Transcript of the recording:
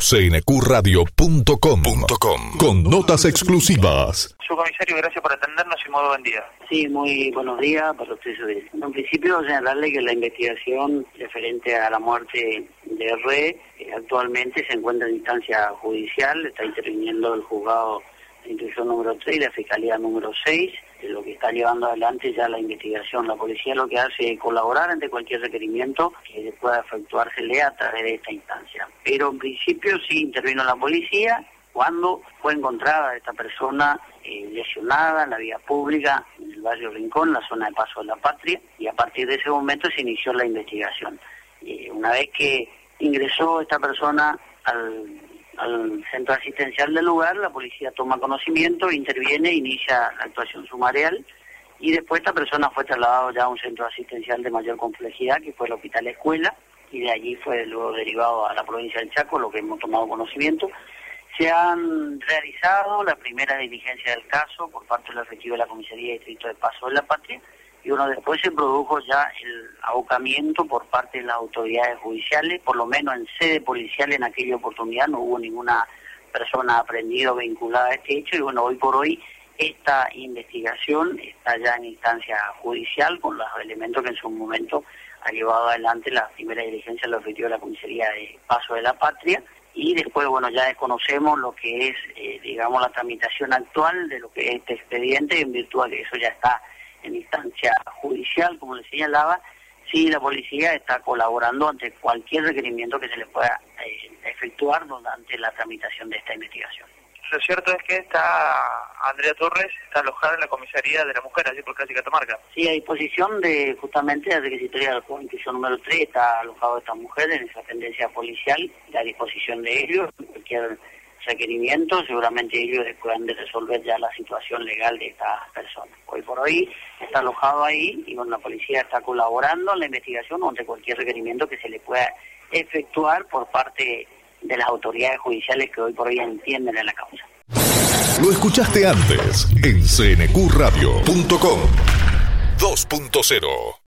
cnqradio.com con notas exclusivas. Subcomisario, gracias por atendernos y muy buen día. Sí, muy buenos días para usted. En principio, señalarle que la investigación referente a la muerte de R. actualmente se encuentra en instancia judicial, está interviniendo el juzgado de instrucción número 3 y la fiscalía número 6, lo que está llevando adelante ya la investigación. La policía lo que hace es colaborar ante cualquier requerimiento que pueda efectuársele a través de esta instancia. Pero en principio sí intervino la policía cuando fue encontrada esta persona lesionada en la vía pública, en el barrio Rincón, la zona de Paso de la Patria, y a partir de ese momento se inició la investigación. Una vez que ingresó esta persona al centro asistencial del lugar, la policía toma conocimiento, interviene, inicia la actuación sumarial, y después esta persona fue trasladada ya a un centro asistencial de mayor complejidad, que fue el Hospital Escuela, y de allí fue luego derivado a la provincia del Chaco, lo que hemos tomado conocimiento. Se han realizado la primera diligencia del caso por parte del efectivo de la Comisaría de Distrito de Paso de la Patria, y después se produjo ya el abocamiento por parte de las autoridades judiciales, por lo menos en sede policial en aquella oportunidad no hubo ninguna persona aprendida o vinculada a este hecho, y hoy por hoy esta investigación está ya en instancia judicial con los elementos que en su momento ha llevado adelante la primera diligencia del efectivo de la Comisaría de Paso de la Patria. Y después, ya desconocemos lo que es, la tramitación actual de lo que es este expediente, en virtud de que eso ya está en instancia judicial, como le señalaba. Sí, la policía está colaborando ante cualquier requerimiento que se le pueda efectuar durante la tramitación de esta investigación. Lo cierto es que Andrea Torres está alojada en la comisaría de la mujer, allí por casi Catamarca. Sí, a disposición de justamente la Secretaría del Juego, institución número 3, está alojado esta mujer en esa dependencia policial, a disposición de ellos, cualquier requerimiento, seguramente ellos puedan resolver ya la situación legal de esta persona. Hoy por hoy está alojado ahí y la policía está colaborando en la investigación ante cualquier requerimiento que se le pueda efectuar por parte de las autoridades judiciales que hoy por hoy entienden en la causa. Lo escuchaste antes en cnqradio.com 2.0.